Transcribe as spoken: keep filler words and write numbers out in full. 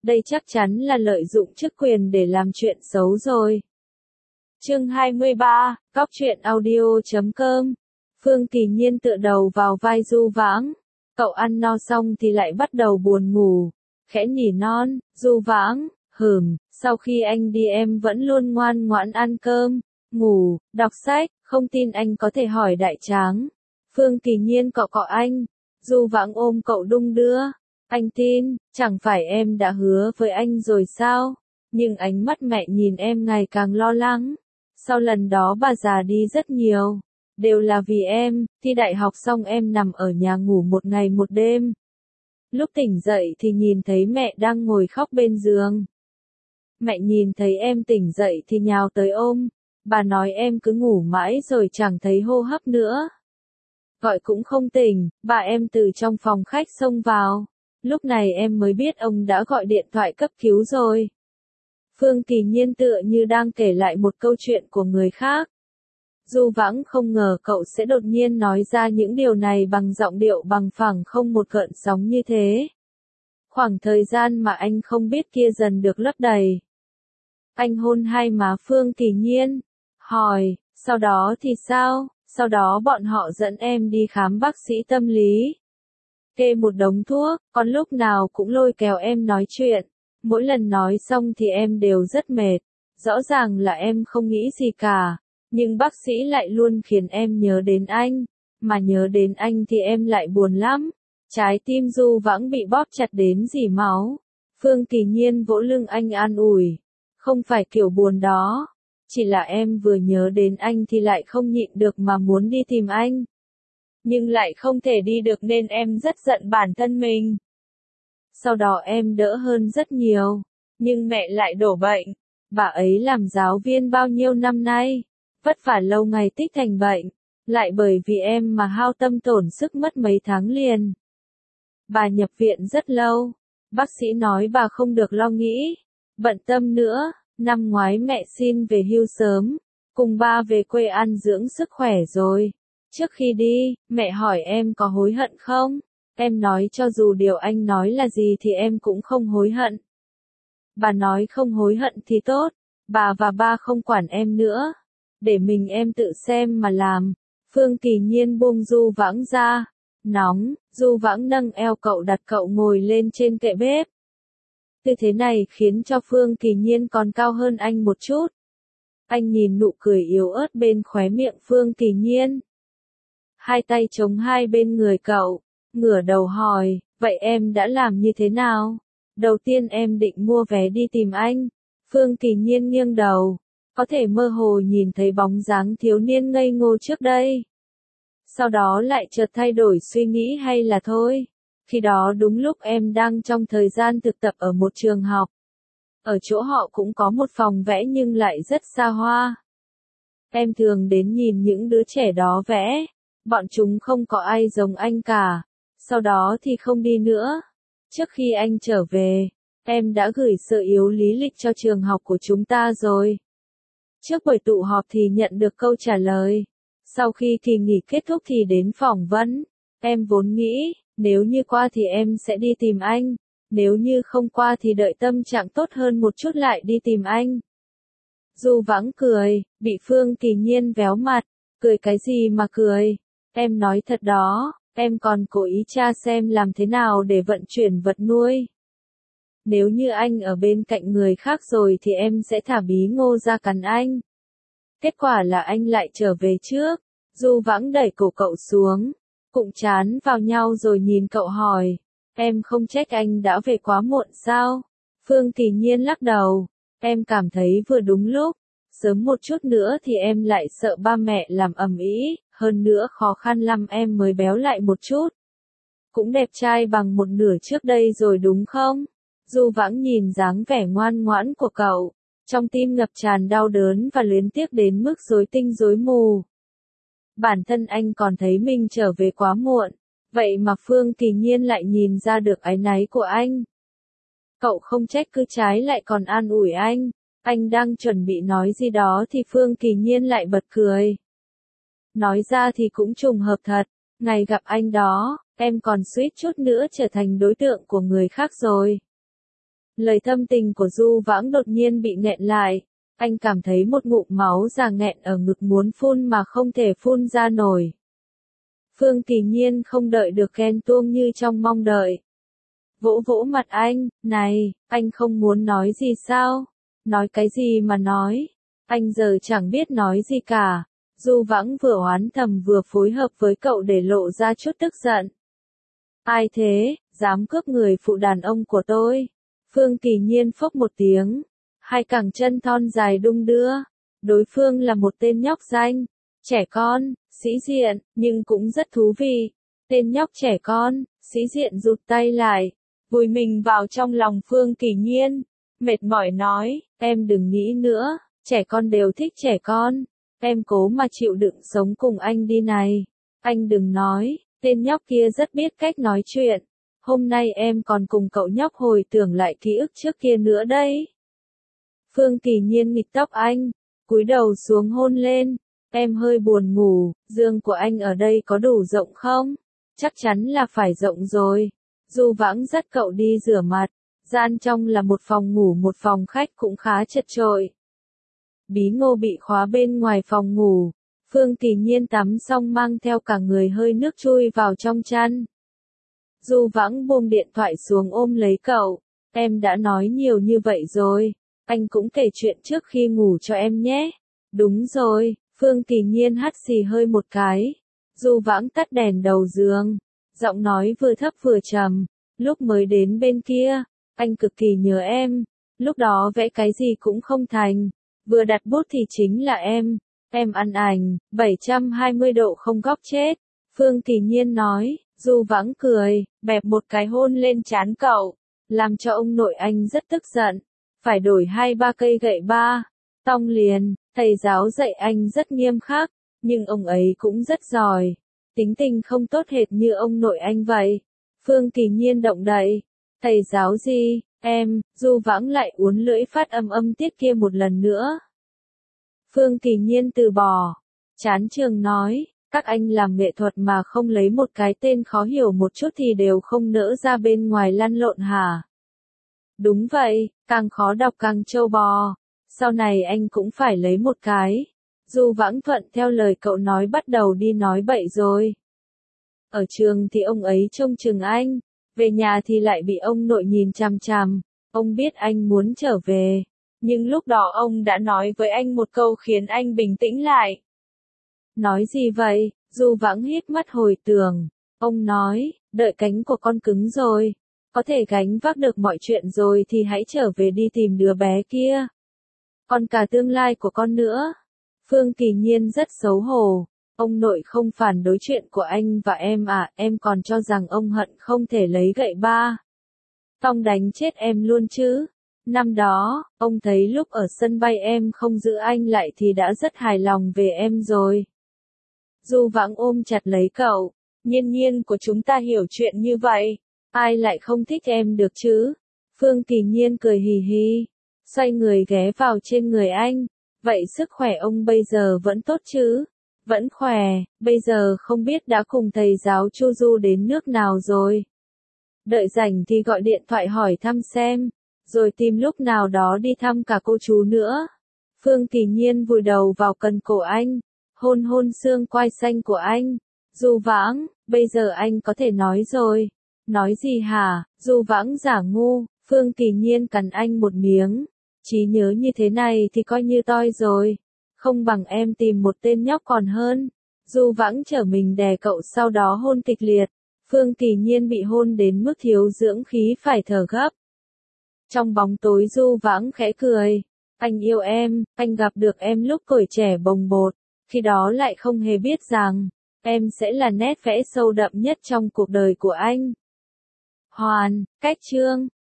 Đây chắc chắn là lợi dụng chức quyền để làm chuyện xấu rồi. Chương hai mươi ba, Cóc truyện audio chấm com. Phương Kỳ Nhiên tựa đầu vào vai Du Vãng. Cậu ăn no xong thì lại bắt đầu buồn ngủ. Khẽ nỉ non, Du Vãng, hừm, sau khi anh đi em vẫn luôn ngoan ngoãn ăn cơm, ngủ, đọc sách, không tin anh có thể hỏi Đại Tráng. Phương Kỳ Nhiên cọ cọ anh. Du Vãng ôm cậu đung đưa. Anh tin, chẳng phải em đã hứa với anh rồi sao? Nhưng ánh mắt mẹ nhìn em ngày càng lo lắng. Sau lần đó bà già đi rất nhiều. Đều là vì em, thi đại học xong em nằm ở nhà ngủ một ngày một đêm. Lúc tỉnh dậy thì nhìn thấy mẹ đang ngồi khóc bên giường. Mẹ nhìn thấy em tỉnh dậy thì nhào tới ôm. Bà nói em cứ ngủ mãi rồi chẳng thấy hô hấp nữa. Gọi cũng không tỉnh, bà em từ trong phòng khách xông vào. Lúc này em mới biết ông đã gọi điện thoại cấp cứu rồi. Phương Kỳ Nhiên tựa như đang kể lại một câu chuyện của người khác. Du Vãng không ngờ cậu sẽ đột nhiên nói ra những điều này bằng giọng điệu bằng phẳng không một gợn sóng như thế. Khoảng thời gian mà anh không biết kia dần được lấp đầy. Anh hôn hai má Phương Kỳ Nhiên, hỏi, sau đó thì sao? Sau đó bọn họ dẫn em đi khám bác sĩ tâm lý. Kê một đống thuốc, còn lúc nào cũng lôi kéo em nói chuyện. Mỗi lần nói xong thì em đều rất mệt. Rõ ràng là em không nghĩ gì cả. Nhưng bác sĩ lại luôn khiến em nhớ đến anh. Mà nhớ đến anh thì em lại buồn lắm. Trái tim Du Vãng bị bóp chặt đến rỉ máu. Phương Kỳ Nhiên vỗ lưng anh an ủi. Không phải kiểu buồn đó. Chỉ là em vừa nhớ đến anh thì lại không nhịn được mà muốn đi tìm anh. Nhưng lại không thể đi được nên em rất giận bản thân mình. Sau đó em đỡ hơn rất nhiều. Nhưng mẹ lại đổ bệnh. Bà ấy làm giáo viên bao nhiêu năm nay. Vất vả lâu ngày tích thành bệnh. Lại bởi vì em mà hao tâm tổn sức mất mấy tháng liền. Bà nhập viện rất lâu. Bác sĩ nói bà không được lo nghĩ. Bận tâm nữa. Năm ngoái mẹ xin về hưu sớm. Cùng ba về quê ăn dưỡng sức khỏe rồi. Trước khi đi, mẹ hỏi em có hối hận không? Em nói cho dù điều anh nói là gì thì em cũng không hối hận. Bà nói không hối hận thì tốt. Bà và ba không quản em nữa. Để mình em tự xem mà làm. Phương Kỳ Nhiên buông Du Vãng ra. Nóng, Du Vãng nâng eo cậu đặt cậu ngồi lên trên kệ bếp. Tư thế này khiến cho Phương Kỳ Nhiên còn cao hơn anh một chút. Anh nhìn nụ cười yếu ớt bên khóe miệng Phương Kỳ Nhiên. Hai tay chống hai bên người cậu, ngửa đầu hỏi, vậy em đã làm như thế nào? Đầu tiên em định mua vé đi tìm anh. Phương Kỳ Nhiên nghiêng đầu, có thể mơ hồ nhìn thấy bóng dáng thiếu niên ngây ngô trước đây. Sau đó lại chợt thay đổi suy nghĩ hay là thôi. Khi đó đúng lúc em đang trong thời gian thực tập ở một trường học. Ở chỗ họ cũng có một phòng vẽ nhưng lại rất xa hoa. Em thường đến nhìn những đứa trẻ đó vẽ. Bọn chúng không có ai giống anh cả. Sau đó thì không đi nữa. Trước khi anh trở về, em đã gửi sơ yếu lý lịch cho trường học của chúng ta rồi. Trước buổi tụ họp thì nhận được câu trả lời. Sau khi kỳ nghỉ kết thúc thì đến phỏng vấn. Em vốn nghĩ, nếu như qua thì em sẽ đi tìm anh. Nếu như không qua thì đợi tâm trạng tốt hơn một chút lại đi tìm anh. Du Vãng cười, bị Phương Kỳ Nhiên véo mặt. Cười cái gì mà cười? Em nói thật đó, em còn cố ý tra xem làm thế nào để vận chuyển vật nuôi. Nếu như anh ở bên cạnh người khác rồi thì em sẽ thả bí ngô ra cắn anh. Kết quả là anh lại trở về trước. Du Vãng đẩy cổ cậu xuống, cụng trán vào nhau rồi nhìn cậu hỏi. Em không trách anh đã về quá muộn sao? Phương Kỳ Nhiên lắc đầu. Em cảm thấy vừa đúng lúc. Sớm một chút nữa thì em lại sợ ba mẹ làm ầm ĩ. Hơn nữa khó khăn lắm em mới béo lại một chút. Cũng đẹp trai bằng một nửa trước đây rồi đúng không? Du Vãng nhìn dáng vẻ ngoan ngoãn của cậu. Trong tim ngập tràn đau đớn và luyến tiếc đến mức rối tinh rối mù. Bản thân anh còn thấy mình trở về quá muộn. Vậy mà Phương Kỳ Nhiên lại nhìn ra được áy náy của anh. Cậu không trách cứ trái lại còn an ủi anh. Anh đang chuẩn bị nói gì đó thì Phương Kỳ Nhiên lại bật cười. Nói ra thì cũng trùng hợp thật. Ngày gặp anh đó, em còn suýt chút nữa trở thành đối tượng của người khác rồi. Lời thâm tình của Du Vãng đột nhiên bị nghẹn lại. Anh cảm thấy một ngụm máu già nghẹn ở ngực muốn phun mà không thể phun ra nổi. Phương Kỳ Nhiên không đợi được ghen tuông như trong mong đợi. Vỗ vỗ mặt anh, này, anh không muốn nói gì sao? Nói cái gì mà nói? Anh giờ chẳng biết nói gì cả. Du Vãng vừa oán thầm vừa phối hợp với cậu để lộ ra chút tức giận. Ai thế, dám cướp người phụ đàn ông của tôi? Phương Kỳ Nhiên phốc một tiếng, hai cẳng chân thon dài đung đưa. Đối phương là một tên nhóc danh, trẻ con, sĩ diện, nhưng cũng rất thú vị. Tên nhóc trẻ con, sĩ diện rụt tay lại, vùi mình vào trong lòng Phương Kỳ Nhiên, mệt mỏi nói, em đừng nghĩ nữa, trẻ con đều thích trẻ con, em cố mà chịu đựng sống cùng anh đi này. Anh đừng nói, tên nhóc kia rất biết cách nói chuyện. Hôm nay em còn cùng cậu nhóc hồi tưởng lại ký ức trước kia nữa đấy. Phương Kỳ Nhiên nghịch tóc anh, cúi đầu xuống hôn lên. Em hơi buồn ngủ, giường của anh ở đây có đủ rộng không? Chắc chắn là phải rộng rồi. Du Vãng dắt cậu đi rửa mặt. Gian trong là một phòng ngủ một phòng khách cũng khá chật chội. Bí ngô bị khóa bên ngoài phòng ngủ. Phương Kỳ Nhiên tắm xong mang theo cả người hơi nước chui vào trong chăn. Du Vãng buông điện thoại xuống ôm lấy cậu. Em đã nói nhiều như vậy rồi. Anh cũng kể chuyện trước khi ngủ cho em nhé. Đúng rồi, Phương Kỳ Nhiên hắt xì hơi một cái. Du Vãng tắt đèn đầu giường. Giọng nói vừa thấp vừa trầm. Lúc mới đến bên kia, anh cực kỳ nhớ em. Lúc đó vẽ cái gì cũng không thành. Vừa đặt bút thì chính là em. Em ăn ảnh, bảy trăm hai mươi độ không góc chết. Phương Kỳ Nhiên nói. Du Vãng cười, bẹp một cái hôn lên trán cậu. Làm cho ông nội anh rất tức giận. Phải đổi hai ba cây gậy ba. Tong liền, thầy giáo dạy anh rất nghiêm khắc. Nhưng ông ấy cũng rất giỏi. Tính tình không tốt hệt như ông nội anh vậy. Phương Kỳ Nhiên động đậy. Thầy giáo gì, em, Du Vãng lại uốn lưỡi phát âm âm tiết kia một lần nữa. Phương Kỳ Nhiên từ bỏ. Chán trường nói, các anh làm nghệ thuật mà không lấy một cái tên khó hiểu một chút thì đều không nỡ ra bên ngoài lăn lộn hả? Đúng vậy, càng khó đọc càng trâu bò. Sau này anh cũng phải lấy một cái. Du Vãng thuận theo lời cậu nói bắt đầu đi nói bậy rồi. Ở trường thì ông ấy trông chừng anh. Về nhà thì lại bị ông nội nhìn chằm chằm. Ông biết anh muốn trở về. Nhưng lúc đó ông đã nói với anh một câu khiến anh bình tĩnh lại. Nói gì vậy? Du Vãng hít mắt hồi tưởng. Ông nói, đợi cánh của con cứng rồi. Có thể gánh vác được mọi chuyện rồi thì hãy trở về đi tìm đứa bé kia. Còn cả tương lai của con nữa. Phương Kỳ Nhiên rất xấu hổ. Ông nội không phản đối chuyện của anh và em à, em còn cho rằng ông hận không thể lấy gậy ba. Tong đánh chết em luôn chứ. Năm đó, ông thấy lúc ở sân bay em không giữ anh lại thì đã rất hài lòng về em rồi. Du Vãng ôm chặt lấy cậu. Nhiên nhiên của chúng ta hiểu chuyện như vậy. Ai lại không thích em được chứ? Phương Kỳ Nhiên cười hì hì. Xoay người ghé vào trên người anh. Vậy sức khỏe ông bây giờ vẫn tốt chứ? Vẫn khỏe, bây giờ không biết đã cùng thầy giáo Chu Du đến nước nào rồi. Đợi rảnh thì gọi điện thoại hỏi thăm xem. Rồi tìm lúc nào đó đi thăm cả cô chú nữa. Phương Kỳ Nhiên vùi đầu vào cần cổ anh. Hôn hôn xương quai xanh của anh. Du Vãng, bây giờ anh có thể nói rồi. Nói gì hả? Du Vãng giả ngu. Phương Kỳ Nhiên cắn anh một miếng. Trí nhớ như thế này thì coi như toi rồi. Không bằng em tìm một tên nhóc còn hơn. Du Vãng trở mình đè cậu sau đó hôn kịch liệt. Phương Kỳ Nhiên bị hôn đến mức thiếu dưỡng khí phải thở gấp. Trong bóng tối Du Vãng khẽ cười. Anh yêu em, anh gặp được em lúc tuổi trẻ bồng bột. Khi đó lại không hề biết rằng, em sẽ là nét vẽ sâu đậm nhất trong cuộc đời của anh. Hoàn, cách chương.